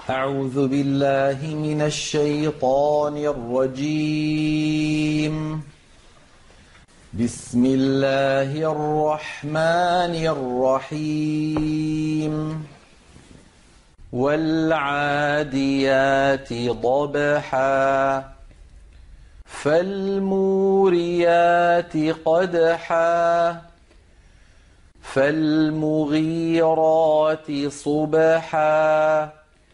أعوذ بالله من الشيطان الرجيم. بسم الله الرحمن الرحيم. والعاديات ضبحا فالموريات قدحا فالمغيرات صبحا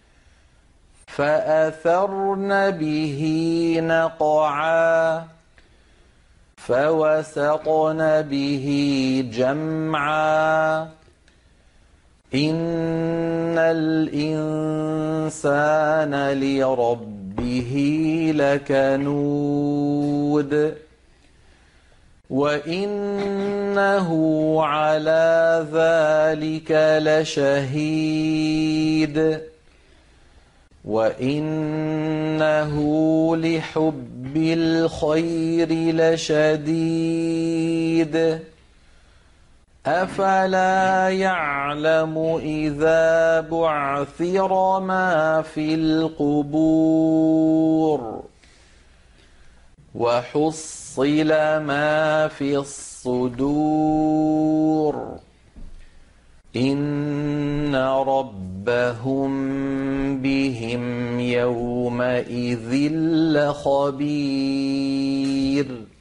فأثرن به نقعا فوسطن به جمعا إن الإنسان لربه لكنود وإنه على ذلك لشهيد وإنه لحب الخير لشديد أفلا يعلم إذا بعثر ما في القبور وحصل ما في الصدور إن ربهم بهم يومئذ لخبير